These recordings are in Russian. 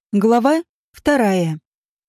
Глава 2.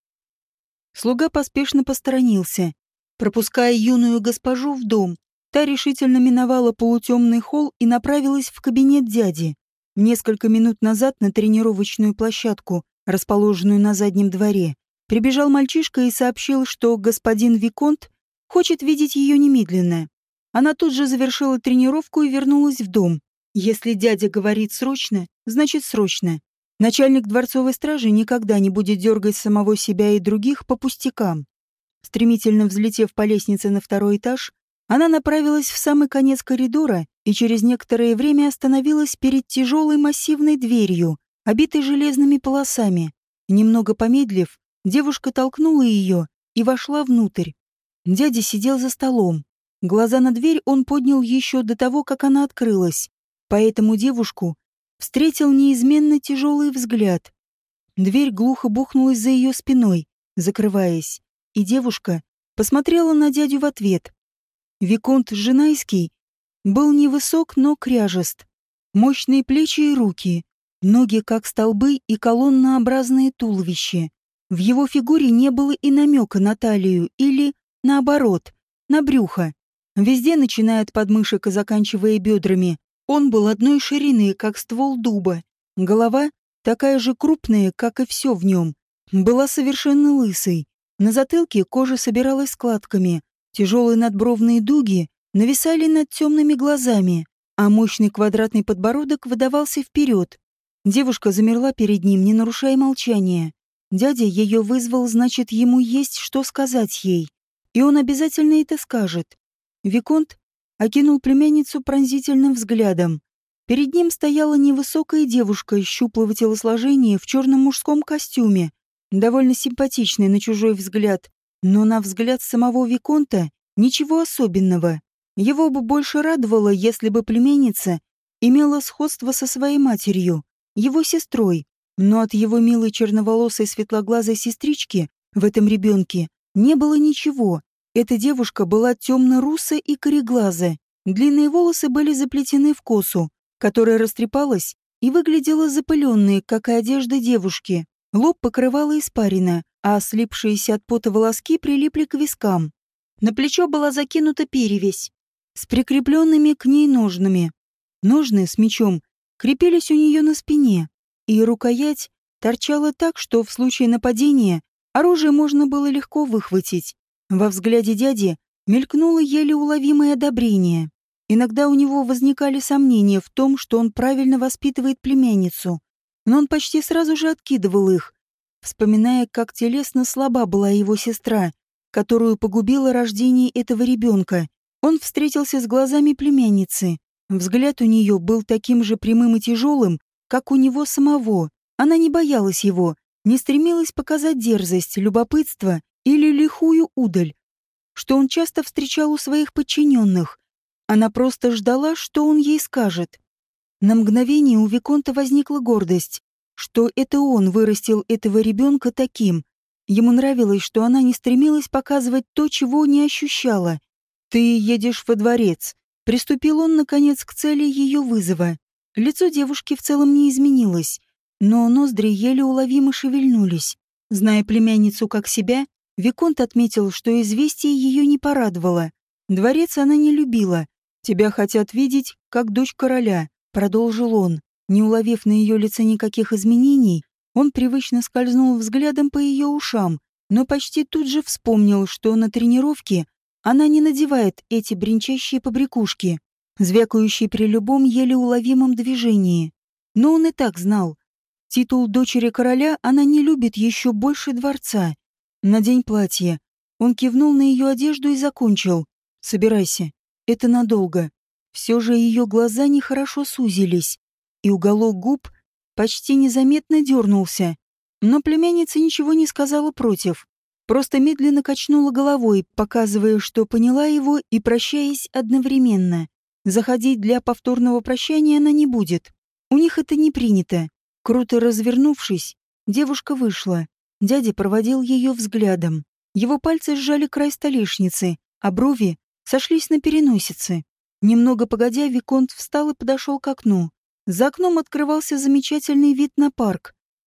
Слуга поспешно посторонился, пропуская юную госпожу в дом. Та решительно миновала полутемный холл и направилась в кабинет дяди. Несколько минут назад на тренировочную площадку, расположенную на заднем дворе, прибежал мальчишка и сообщил, что господин Виконт хочет видеть ее немедленно. Она тут же завершила тренировку и вернулась в дом. Если дядя говорит срочно, значит срочно. Начальник дворцовой стражи никогда не будет дергать самого себя и других по пустякам. Стремительно взлетев по лестнице на второй этаж, она направилась в самый конец коридора и через некоторое время остановилась перед тяжелой массивной дверью, обитой железными полосами. Немного помедлив, девушка толкнула ее и вошла внутрь. Дядя сидел за столом. Глаза на дверь он поднял еще до того, как она открылась, поэтому девушку встретил неизменно тяжелый взгляд. Дверь глухо бухнулась за ее спиной, закрываясь, и девушка посмотрела на дядю в ответ. Виконт Женайский был невысок, но кряжест. Мощные плечи и руки, ноги как столбы и колоннообразное туловище. В его фигуре не было и намека на талию или, наоборот, на брюхо. Везде, начиная от подмышек и заканчивая бедрами, он был одной ширины, как ствол дуба. Голова, такая же крупная, как и все в нем, была совершенно лысой. На затылке кожа собиралась складками, тяжелые надбровные дуги нависали над темными глазами, а мощный квадратный подбородок выдавался вперед. Девушка замерла перед ним, не нарушая молчания. Дядя ее вызвал, значит, ему есть что сказать ей. И он обязательно это скажет. Виконт окинул племянницу пронзительным взглядом. Перед ним стояла невысокая девушка щуплого телосложения в черном мужском костюме, довольно симпатичная на чужой взгляд, но на взгляд самого Виконта ничего особенного. Его бы больше радовало, если бы племянница имела сходство со своей матерью, его сестрой, но от его милой черноволосой светлоглазой сестрички в этом ребенке не было ничего. Эта девушка была темно-русая и кореглазая. Длинные волосы были заплетены в косу, которая растрепалась и выглядела запыленной, как и одежда девушки. Лоб покрывала испарина, а слипшиеся от пота волоски прилипли к вискам. На плечо была закинута перевязь с прикрепленными к ней ножнами. Ножны с мечом крепились у нее на спине, и рукоять торчала так, что в случае нападения оружие можно было легко выхватить. Во взгляде дяди мелькнуло еле уловимое одобрение. Иногда у него возникали сомнения в том, что он правильно воспитывает племянницу, но он почти сразу же откидывал их, вспоминая, как телесно слаба была его сестра, которую погубило рождение этого ребенка. Он встретился с глазами племянницы. Взгляд у нее был таким же прямым и тяжелым, как у него самого. Она не боялась его, не стремилась показать дерзость, любопытство или лихую удаль, что он часто встречал у своих подчиненных. Она просто ждала, что он ей скажет. На мгновение у Виконта возникла гордость, что это он вырастил этого ребенка таким. Ему нравилось, что она не стремилась показывать то, чего не ощущала. «Ты едешь во дворец», — приступил он, наконец, к цели ее вызова. Лицо девушки в целом не изменилось, но ноздри еле уловимо шевельнулись. Зная племянницу как себя, Виконт отметил, что известие ее не порадовало. Дворец она не любила. «Тебя хотят видеть, как дочь короля», — продолжил он. Не уловив на ее лице никаких изменений, он привычно скользнул взглядом по ее ушам, но почти тут же вспомнил, что на тренировке она не надевает эти бренчащие побрякушки, звякающие при любом еле уловимом движении. Но он и так знал. Титул дочери короля она не любит еще больше дворца. «Надень платье». Он кивнул на ее одежду и закончил. «Собирайся. Это надолго». Все же ее глаза нехорошо сузились, и уголок губ почти незаметно дернулся. Но племянница ничего не сказала против. Просто медленно качнула головой, показывая, что поняла его и прощаясь одновременно. Заходить для повторного прощания она не будет. У них это не принято. Круто развернувшись, девушка вышла. Дядя проводил ее взглядом. Его пальцы сжали край столешницы, а брови сошлись на переносице. Немного погодя, Виконт встал и подошел к окну. За окном открывался замечательный вид на парк.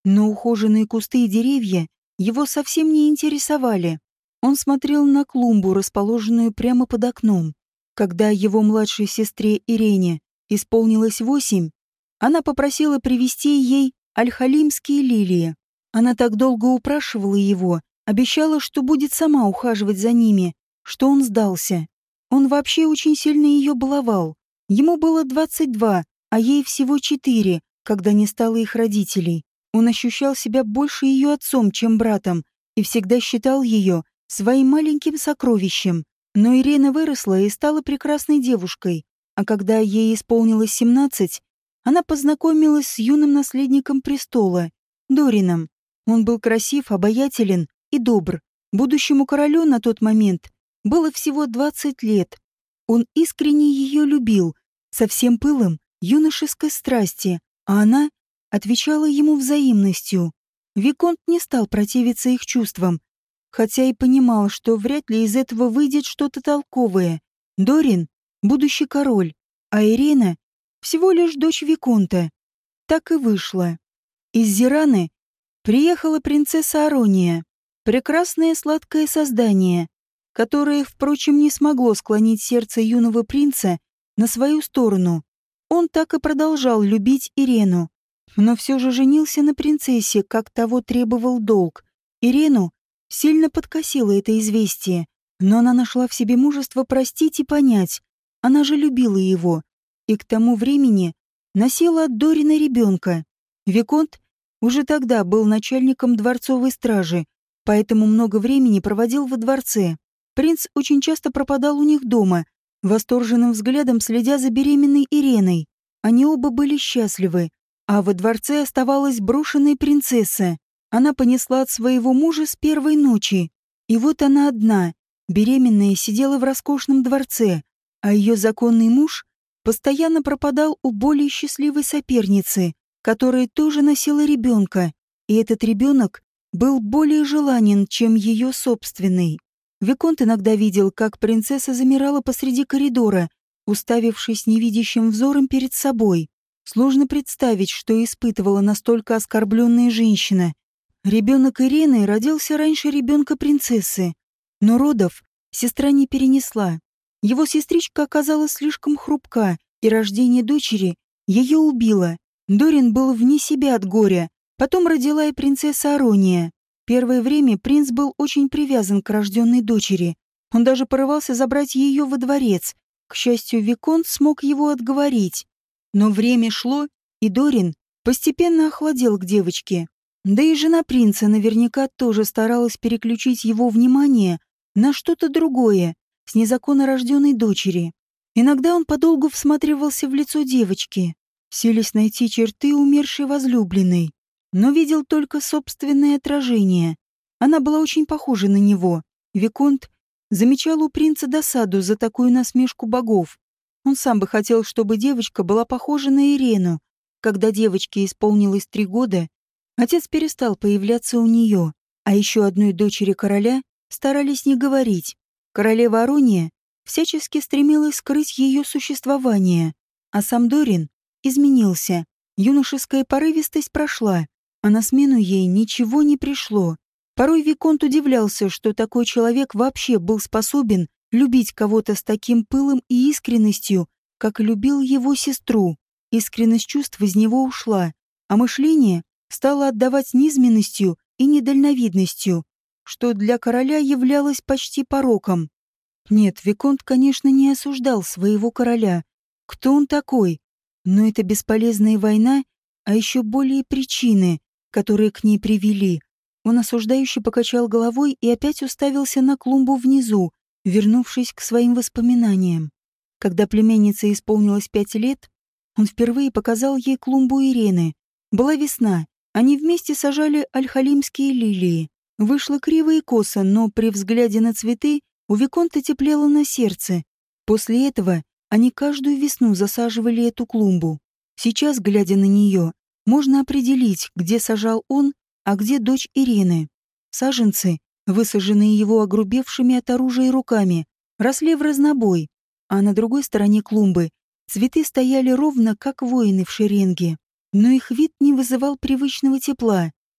Но ухоженные кусты и деревья его совсем не интересовали. Он смотрел на клумбу, расположенную прямо под окном. Когда его младшей сестре Ирене исполнилось 8, она попросила привезти ей альхалимские лилии. Она так долго упрашивала его, обещала, что будет сама ухаживать за ними, что он сдался. Он вообще очень сильно ее баловал. Ему было 22, а ей всего 4, когда не стало их родителей. Он ощущал себя больше ее отцом, чем братом, и всегда считал ее своим маленьким сокровищем. Но Ирена выросла и стала прекрасной девушкой, а когда ей исполнилось 17, она познакомилась с юным наследником престола, Дорином. Он был красив, обаятелен и добр. Будущему королю на тот момент было всего 20 лет. Он искренне ее любил, со всем пылом юношеской страсти, а она отвечала ему взаимностью. Виконт не стал противиться их чувствам, хотя и понимал, что вряд ли из этого выйдет что-то толковое. Дорин — будущий король, а Ирена — всего лишь дочь Виконта. Так и вышло. Из Зираны приехала принцесса Арония, прекрасное сладкое создание, которое, впрочем, не смогло склонить сердце юного принца на свою сторону. Он так и продолжал любить Ирену, но все же женился на принцессе, как того требовал долг. Ирену сильно подкосило это известие, но она нашла в себе мужество простить и понять. Она же любила его, и к тому времени носила от Дорина ребенка. Виконт уже тогда был начальником дворцовой стражи, поэтому много времени проводил во дворце. Принц очень часто пропадал у них дома, восторженным взглядом следя за беременной Иреной. Они оба были счастливы, а во дворце оставалась брошенная принцесса. Она понесла от своего мужа с первой ночи. И вот она одна, беременная, сидела в роскошном дворце, а ее законный муж постоянно пропадал у более счастливой соперницы, которая тоже носила ребенка, и этот ребенок был более желанен, чем ее собственный. Виконт иногда видел, как принцесса замирала посреди коридора, уставившись невидящим взором перед собой. Сложно представить, что испытывала настолько оскорбленная женщина. Ребенок Ирены родился раньше ребенка принцессы, но родов сестра не перенесла. Его сестричка оказалась слишком хрупка, и рождение дочери ее убило. Дорин был вне себя от горя. Потом родила и принцесса Арония. Первое время принц был очень привязан к рожденной дочери. Он даже порывался забрать ее во дворец. К счастью, Виконт смог его отговорить. Но время шло, и Дорин постепенно охладел к девочке. Да и жена принца наверняка тоже старалась переключить его внимание на что-то другое с незаконно рожденной дочери. Иногда он подолгу всматривался в лицо девочки, силясь найти черты умершей возлюбленной, но видел только собственное отражение. Она была очень похожа на него. Виконт замечал у принца досаду за такую насмешку богов. Он сам бы хотел, чтобы девочка была похожа на Ирену. Когда девочке исполнилось 3 года, отец перестал появляться у нее, а еще одной дочери короля старались не говорить. Королева Арония всячески стремилась скрыть ее существование, а сам Дорин изменился. Юношеская порывистость прошла, а на смену ей ничего не пришло. Порой Виконт удивлялся, что такой человек вообще был способен любить кого-то с таким пылом и искренностью, как любил его сестру. Искренность чувств из него ушла, а мышление стало отдавать низменностью и недальновидностью, что для короля являлось почти пороком. Нет, Виконт, конечно, не осуждал своего короля. Кто он такой? Но это бесполезная война, а еще более причины, которые к ней привели. Он осуждающе покачал головой и опять уставился на клумбу внизу, вернувшись к своим воспоминаниям. Когда племяннице исполнилось 5 лет, он впервые показал ей клумбу Ирены. Была весна, они вместе сажали альхалимские лилии. Вышло криво и косо, но при взгляде на цветы у Виконта теплело на сердце. После этого они каждую весну засаживали эту клумбу. Сейчас, глядя на нее, можно определить, где сажал он, а где дочь Ирены. Саженцы, высаженные его огрубевшими от оружия руками, росли в разнобой, а на другой стороне клумбы цветы стояли ровно, как воины в шеренге. Но их вид не вызывал привычного тепла.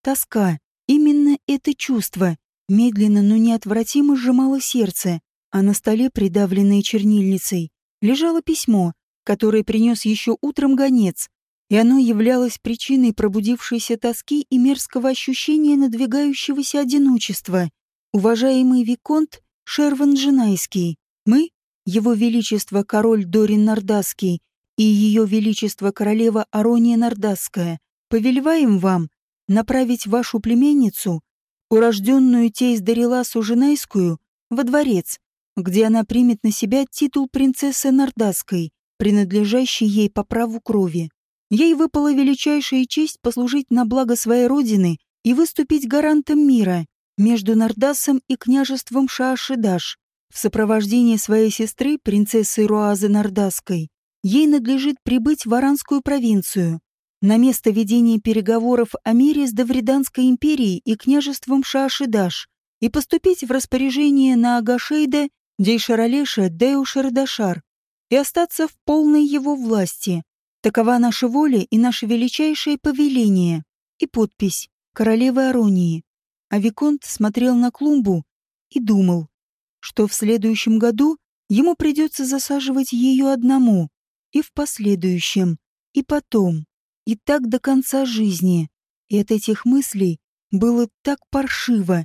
тоска. Именно это чувство медленно, но неотвратимо сжимало сердце, а на столе, придавленное чернильницей, лежало письмо, которое принес еще утром гонец, и оно являлось причиной пробудившейся тоски и мерзкого ощущения надвигающегося одиночества. Уважаемый виконт Шерван-Дженайский, мы, его величество король Дорин Нардасский и ее величество королева Арония Нардасская, повелеваем вам направить вашу племянницу, урожденную тесть Дариласу Женайскую, во дворец, где она примет на себя титул принцессы Нардасской, принадлежащий ей по праву крови. Ей выпала величайшая честь послужить на благо своей родины и выступить гарантом мира между Нардасом и княжеством Шаашидаш. В сопровождении своей сестры, принцессы Руазы Нардасской, ей надлежит прибыть в Аранскую провинцию, на место ведения переговоров о мире с Давриданской империей и княжеством Шаашидаш и поступить в распоряжение на Агашейда Дейшаралеша Деушардашар и остаться в полной его власти. Такова наша воля и наше величайшее повеление. И подпись королевы Аронии. А виконт смотрел на клумбу и думал, что в следующем году ему придется засаживать ее одному, и в последующем, и потом, и так до конца жизни. И от этих мыслей было так паршиво.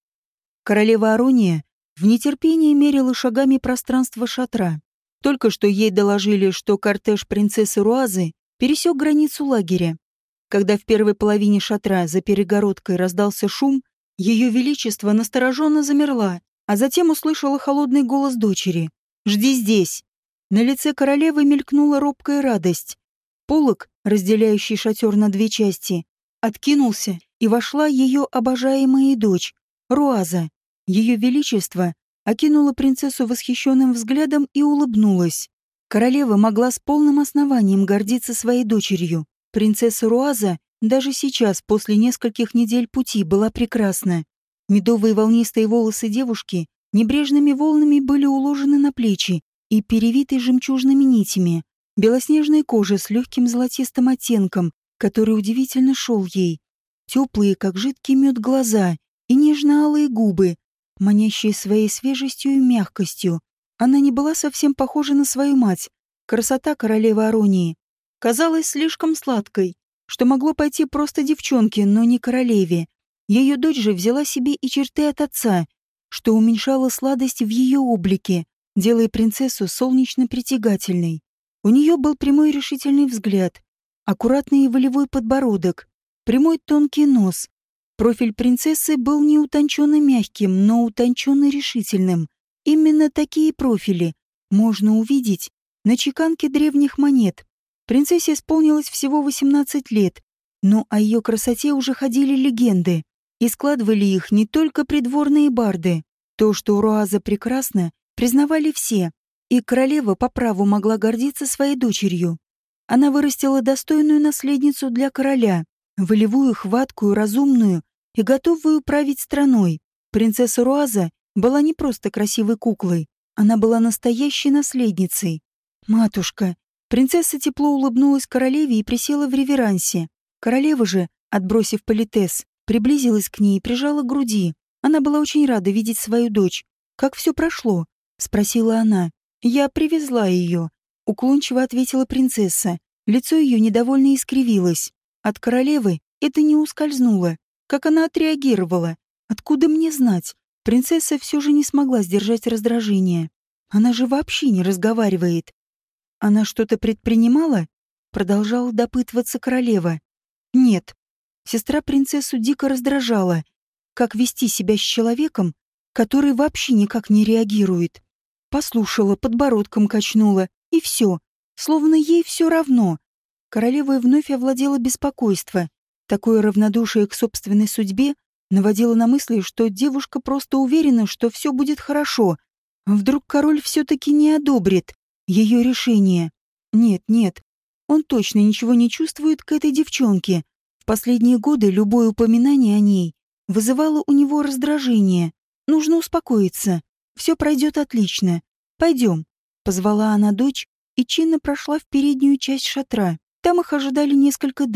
Королева Арония в нетерпении мерила шагами пространство шатра. Только что ей доложили, что кортеж принцессы Руазы пересек границу лагеря. Когда в первой половине шатра за перегородкой раздался шум, ее величество настороженно замерла, а затем услышала холодный голос дочери. «Жди здесь!» На лице королевы мелькнула робкая радость. Полог, разделяющий шатер на две части, откинулся, и вошла ее обожаемая дочь, Руаза. Ее величество окинула принцессу восхищенным взглядом и улыбнулась. Королева могла с полным основанием гордиться своей дочерью. Принцесса Руаза даже сейчас, после нескольких недель пути, была прекрасна. Медовые волнистые волосы девушки небрежными волнами были уложены на плечи и перевиты жемчужными нитями. Белоснежная кожа с легким золотистым оттенком, который удивительно шел ей. Теплые, как жидкий мед, глаза и нежно-алые губы, манящие своей свежестью и мягкостью. Она не была совсем похожа на свою мать. Красота королевы Аронии казалась слишком сладкой, что могло пойти просто девчонке, но не королеве. Ее дочь же взяла себе и черты от отца, что уменьшало сладость в ее облике, делая принцессу солнечно притягательной. У нее был прямой решительный взгляд, аккуратный и волевой подбородок, прямой тонкий нос. Профиль принцессы был не утонченно мягким, но утонченно решительным. Именно такие профили можно увидеть на чеканке древних монет. Принцессе исполнилось всего 18 лет, но о ее красоте уже ходили легенды, и складывали их не только придворные барды. То, что Руаза прекрасна, признавали все, и королева по праву могла гордиться своей дочерью. Она вырастила достойную наследницу для короля, волевую, хваткую, разумную и готовую править страной. Принцесса Руаза была не просто красивой куклой, она была настоящей наследницей. «Матушка!» Принцесса тепло улыбнулась королеве и присела в реверансе. Королева же, отбросив политес, приблизилась к ней и прижала к груди. Она была очень рада видеть свою дочь. «Как все прошло?» — спросила она. «Я привезла ее», — уклончиво ответила принцесса. Лицо ее недовольно искривилось. От королевы это не ускользнуло. Как она отреагировала? Откуда мне знать? Принцесса все же не смогла сдержать раздражение. Она же вообще не разговаривает. Она что-то предпринимала? Продолжала допытываться королева. Нет. Сестра принцессу дико раздражала. Как вести себя с человеком, который вообще никак не реагирует? Послушала, подбородком качнула, и все. Словно ей все равно. Королевой вновь овладело беспокойство. Такое равнодушие к собственной судьбе наводило на мысли, что девушка просто уверена, что все будет хорошо. Вдруг король все-таки не одобрит ее решение. Нет, он точно ничего не чувствует к этой девчонке. В последние годы любое упоминание о ней вызывало у него раздражение. Нужно успокоиться. Все пройдет отлично. Пойдем. Позвала она дочь и чинно прошла в переднюю часть шатра. Там их ожидали несколько дам,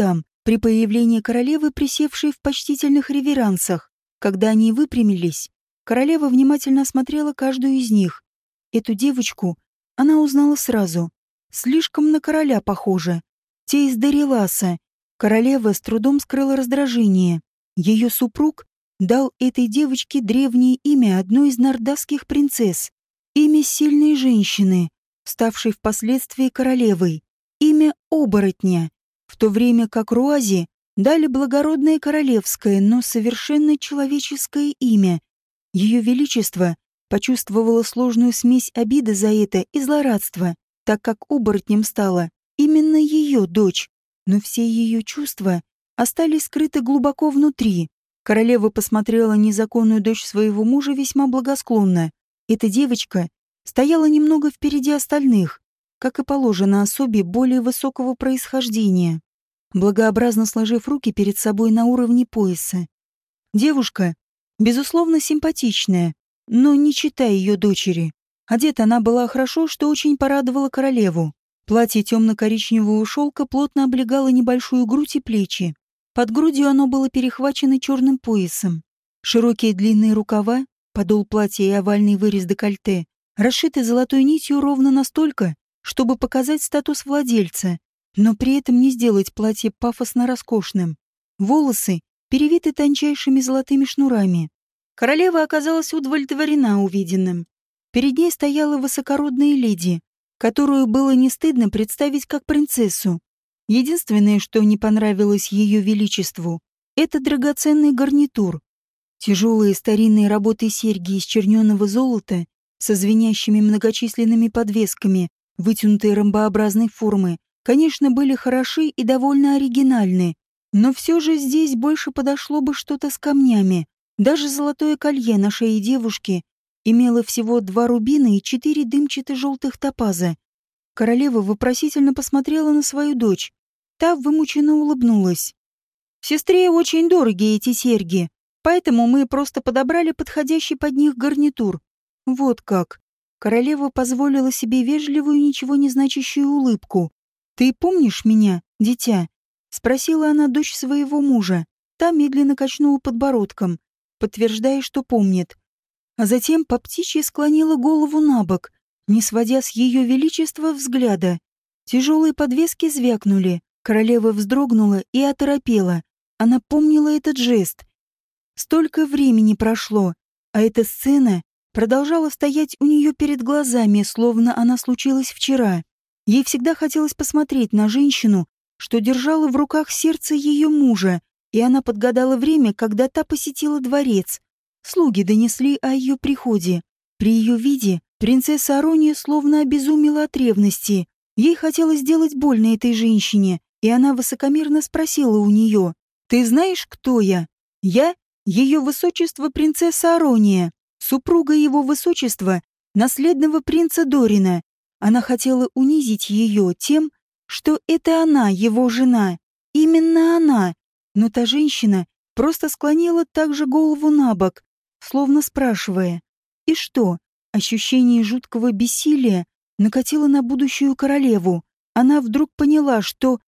при появлении королевы, присевшей в почтительных реверансах. Когда они выпрямились, королева внимательно осмотрела каждую из них. Эту девочку она узнала сразу. Слишком на короля похожа. Те из Дариласа. Королева с трудом скрыла раздражение. Ее супруг дал этой девочке древнее имя одной из нордасских принцесс. Имя сильной женщины, ставшей впоследствии королевой. Имя оборотня. В то время как Руазе дали благородное королевское, но совершенно человеческое имя. Ее Величество почувствовало сложную смесь обиды за это и злорадства, так как оборотнем стала именно ее дочь, но все ее чувства остались скрыты глубоко внутри. Королева посмотрела на незаконную дочь своего мужа весьма благосклонно. Эта девочка стояла немного впереди остальных, как и положено особе более высокого происхождения, благообразно сложив руки перед собой на уровне пояса. Девушка, безусловно, симпатичная, но не чита ее дочери. Одета она была хорошо, что очень порадовало королеву. Платье темно-коричневого шелка плотно облегало небольшую грудь и плечи. Под грудью оно было перехвачено черным поясом. Широкие длинные рукава, подол платья и овальный вырез декольте расшиты золотой нитью ровно настолько, чтобы показать статус владельца, но при этом не сделать платье пафосно роскошным. Волосы перевиты тончайшими золотыми шнурами. Королева оказалась удовлетворена увиденным. Перед ней стояла высокородная леди, которую было не стыдно представить как принцессу. Единственное, что не понравилось ее величеству, это драгоценный гарнитур. Тяжелые старинные работы серьги из черненого золота со звенящими многочисленными подвесками, вытянутой ромбообразной формы, конечно, были хороши и довольно оригинальны, но все же здесь больше подошло бы что-то с камнями. Даже золотое колье на шее девушки имело всего 2 рубина и 4 дымчато-желтых топаза. Королева вопросительно посмотрела на свою дочь. Та вымученно улыбнулась. «Сестре очень дороги эти серьги, поэтому мы просто подобрали подходящий под них гарнитур». Вот как. Королева позволила себе вежливую, ничего не значащую улыбку. «Ты помнишь меня, дитя?» — спросила она дочь своего мужа. Та медленно качнула подбородком, подтверждая, что помнит. А затем по птичьи склонила голову на бок, не сводя с ее величества взгляда. Тяжелые подвески звякнули. Королева вздрогнула и оторопела. Она помнила этот жест. Столько времени прошло, а эта сцена продолжала стоять у нее перед глазами, словно она случилась вчера. Ей всегда хотелось посмотреть на женщину, что держала в руках сердце ее мужа, и она подгадала время, когда та посетила дворец. Слуги донесли о ее приходе. При ее виде принцесса Арония словно обезумела от ревности. Ей хотелось сделать больно этой женщине, и она высокомерно спросила у нее: «Ты знаешь, кто я?» «Я — ее высочество принцесса Арония, супруга его высочества, наследного принца Дорина». Она хотела унизить ее тем, что это она, его жена. Именно она. Но та женщина просто склонила также голову на бок, словно спрашивая: «И что?» Ощущение жуткого бессилия накатило на будущую королеву. Она вдруг поняла, что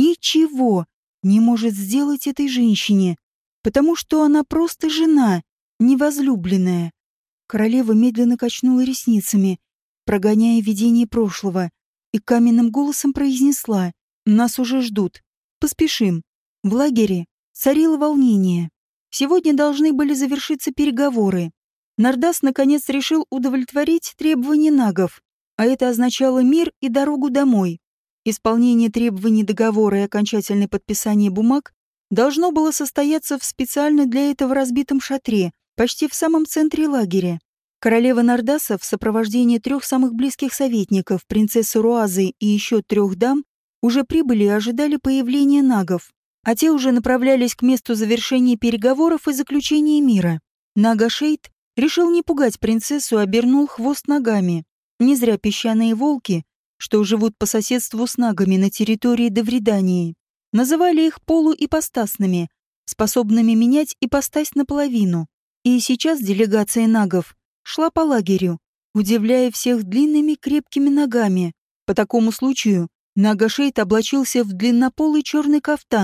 ничего не может сделать этой женщине, потому что она просто жена, невозлюбленная. Королева медленно качнула ресницами, прогоняя видение прошлого, и каменным голосом произнесла: «Нас уже ждут. Поспешим». В лагере царило волнение. Сегодня должны были завершиться переговоры. Нордас наконец решил удовлетворить требования нагов, а это означало мир и дорогу домой. Исполнение требований договора и окончательное подписание бумаг должно было состояться в специально для этого разбитом шатре, почти в самом центре лагеря. Королева Нордаса в сопровождении 3 самых близких советников, принцессы Руазы и еще 3 дам, уже прибыли и ожидали появления нагов, а те уже направлялись к месту завершения переговоров и заключения мира. Нага Шейд решил не пугать принцессу, обернул хвост ногами. Не зря песчаные волки, что живут по соседству с нагами на территории Довридании, называли их полуипостасными, способными менять ипостась наполовину. И сейчас делегация нагов шла по лагерю, удивляя всех длинными крепкими ногами. По такому случаю Нага Шейд облачился в длиннополый черный кафтан,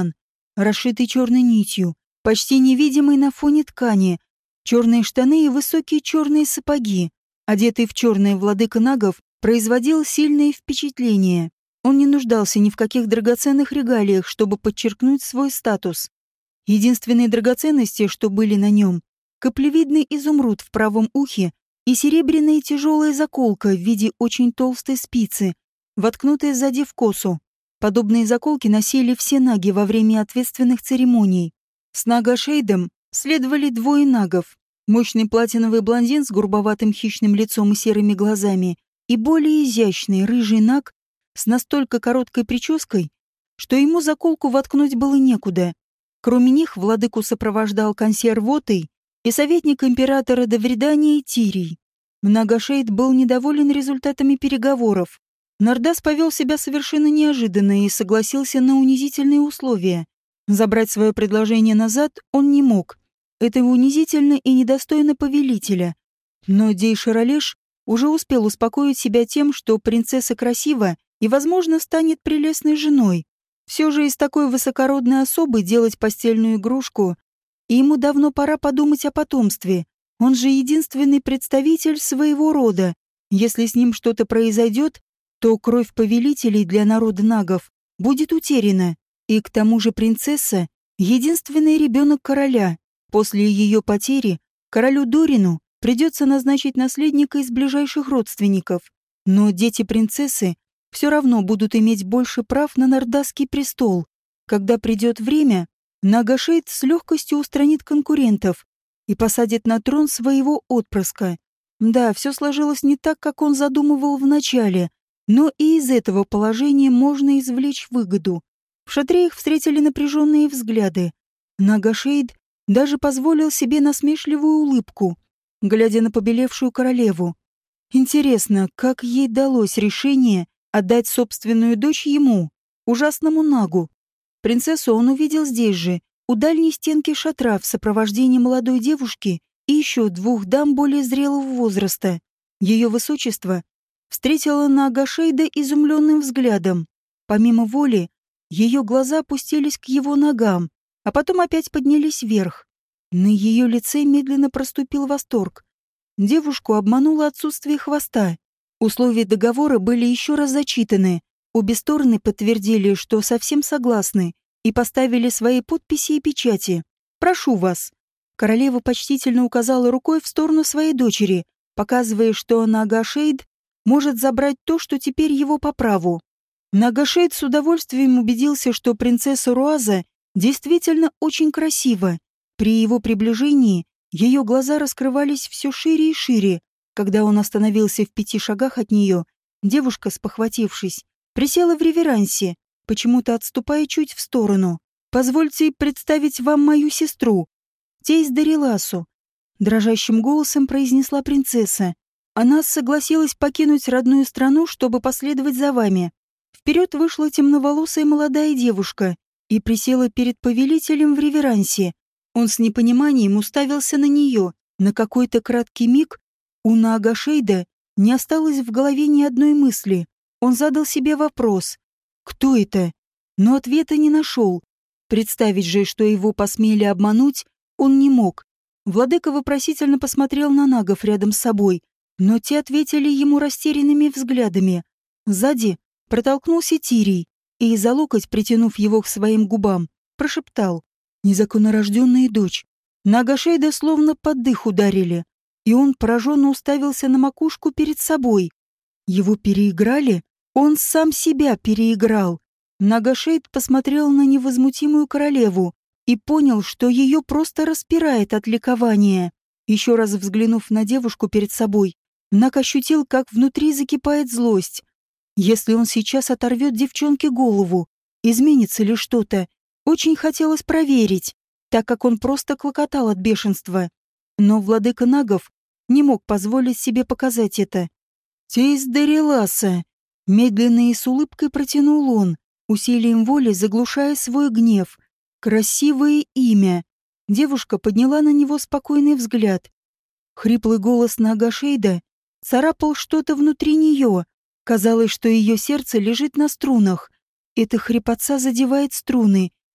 расшитый черной нитью, почти невидимый на фоне ткани, черные штаны и высокие черные сапоги. Одетый в черное владыка нагов производил сильное впечатление. Он не нуждался ни в каких драгоценных регалиях, чтобы подчеркнуть свой статус. Единственные драгоценности, что были на нем, каплевидный изумруд в правом ухе и серебряная тяжелая заколка в виде очень толстой спицы, воткнутая сзади в косу. Подобные заколки носили все наги во время ответственных церемоний. С нага-шейдом следовали двое нагов. Мощный платиновый блондин с грубоватым хищным лицом и серыми глазами и более изящный рыжий наг с настолько короткой прической, что ему заколку воткнуть было некуда. Кроме них владыку сопровождал консьер Вотый и советник императора Довредания Тирий. Нага-шейд был недоволен результатами переговоров. Нардас повел себя совершенно неожиданно и согласился на унизительные условия. Забрать свое предложение назад он не мог. Это унизительно и недостойно повелителя. Но Дейшаролеш уже успел успокоить себя тем, что принцесса красива и, возможно, станет прелестной женой. Все же из такой высокородной особы делать постельную игрушку, и ему давно пора подумать о потомстве. Он же единственный представитель своего рода. Если с ним что-то произойдет, то кровь повелителей для народа нагов будет утеряна. И к тому же принцесса — единственный ребенок короля. После ее потери королю Дорину придется назначить наследника из ближайших родственников. Но дети принцессы все равно будут иметь больше прав на нардасский престол. Когда придет время, Нага-шейд с легкостью устранит конкурентов и посадит на трон своего отпрыска. Да, все сложилось не так, как он задумывал вначале, но и из этого положения можно извлечь выгоду. В шатре их встретили напряженные взгляды. Нага-шейд даже позволил себе насмешливую улыбку, глядя на побелевшую королеву. Интересно, как ей далось решение отдать собственную дочь ему, ужасному нагу. Принцессу он увидел здесь же, у дальней стенки шатра в сопровождении молодой девушки и еще двух дам более зрелого возраста. Ее высочество встретила Нага-шейда изумленным взглядом. Помимо воли, ее глаза опустились к его ногам, а потом опять поднялись вверх. На ее лице медленно проступил восторг. Девушку обмануло отсутствие хвоста. Условия договора были еще раз зачитаны. Обе стороны подтвердили, что совсем согласны, и поставили свои подписи и печати. «Прошу вас». Королева почтительно указала рукой в сторону своей дочери, показывая, что Нага-шейд может забрать то, что теперь его по праву. Нага-шейд с удовольствием убедился, что принцесса Руаза действительно очень красива. При его приближении ее глаза раскрывались все шире и шире. Когда он остановился в 5 шагах от нее, девушка, спохватившись, присела в реверансе, почему-то отступая чуть в сторону. «Позвольте представить вам мою сестру, Тейс Дариласу», — дрожащим голосом произнесла принцесса. «Она согласилась покинуть родную страну, чтобы последовать за вами». Вперед вышла темноволосая молодая девушка и присела перед повелителем в реверансе. Он с непониманием уставился на нее. На какой-то краткий миг у Нага-шейда не осталось в голове ни одной мысли. Он задал себе вопрос: кто это? Но ответа не нашел. Представить же, что его посмели обмануть, он не мог. Владыка вопросительно посмотрел на нагов рядом с собой, но те ответили ему растерянными взглядами. Сзади протолкнулся Тирий и, за локоть притянув его к своим губам, прошептал: «Незаконнорожденная дочь». Нага-шейда словно под дых ударили, и он пораженно уставился на макушку перед собой. Его переиграли? Он сам себя переиграл. Нага-шейд посмотрел на невозмутимую королеву и понял, что ее просто распирает от ликования. Еще раз взглянув на девушку перед собой, Наг ощутил, как внутри закипает злость. Если он сейчас оторвет девчонке голову, изменится ли что-то? Очень хотелось проверить, так как он просто клокотал от бешенства. Но владыка нагов не мог позволить себе показать это. «Тейс Дариласа», — медленно и с улыбкой протянул он, усилием воли заглушая свой гнев. «Красивое имя». Девушка подняла на него спокойный взгляд. Хриплый голос Нага-шейда царапал что-то внутри нее. Казалось, что ее сердце лежит на струнах. Эта хрипотца задевает струны,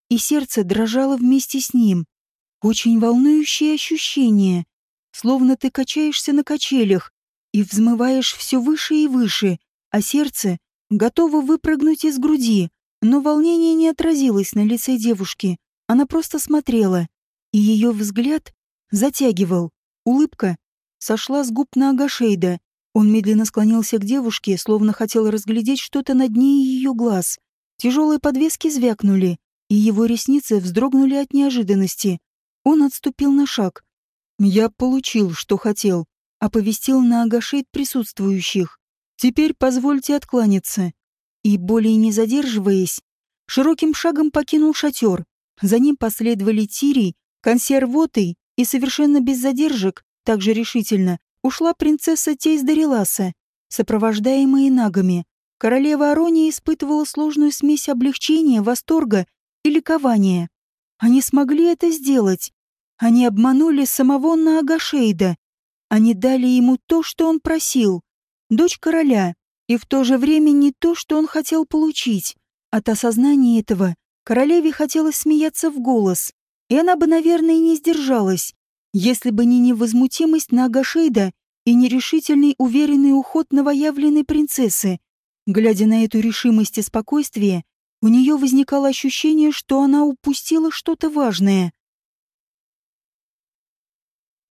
и сердце дрожало вместе с ним. Очень волнующее ощущение, словно ты качаешься на качелях и взмываешь все выше и выше, а сердце готово выпрыгнуть из груди. Но волнение не отразилось на лице девушки. Она просто смотрела, и ее взгляд затягивал. Улыбка сошла с губ на Агашейда. Он медленно склонился к девушке, словно хотел разглядеть что-то на дне ее глаз. Тяжелые подвески звякнули, и его ресницы вздрогнули от неожиданности. Он отступил на шаг. «Я получил, что хотел», — оповестил на Агашейд присутствующих. «Теперь позвольте откланяться». И, более не задерживаясь, широким шагом покинул шатер. За ним последовали Тирий, консервотой, и совершенно без задержек, также решительно, ушла принцесса Тейс Дариласа, сопровождаемая нагами. Королева Арония испытывала сложную смесь облегчения, восторга и ликования. Они смогли это сделать. Они обманули самого Наагашейда. Они дали ему то, что он просил. Дочь короля. И в то же время не то, что он хотел получить. От осознания этого королеве хотелось смеяться в голос. И она бы, наверное, не сдержалась, если бы не невозмутимость Наагашейда и нерешительный, уверенный уход новоявленной принцессы. Глядя на эту решимость и спокойствие, у нее возникало ощущение, что она упустила что-то важное.